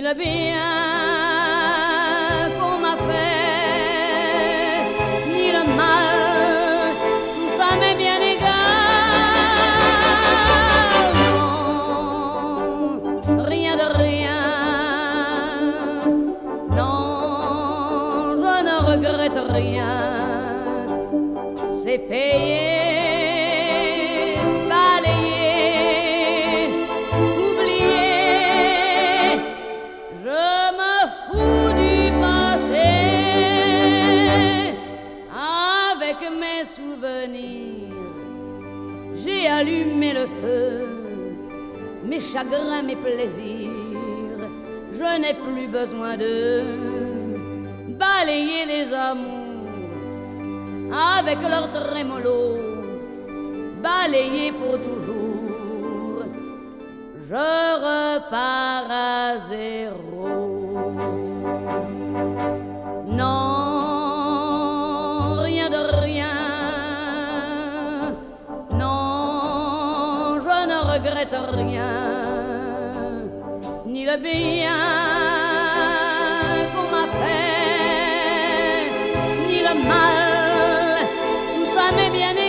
ni le bien qu'on m'a fait, ni le mal, tout ça m'est bien égal. Non, rien de rien, non, je ne regrette rien, c'est payé. Mes souvenirs, j'ai allumé le feu, mes chagrins, mes plaisirs, je n'ai plus besoin de balayer les amours avec leur trémolo, balayer pour toujours, je repars à zéro. Non, regrette rien, ni le bien qu'on m'a fait, ni le mal, tout ça m'est bien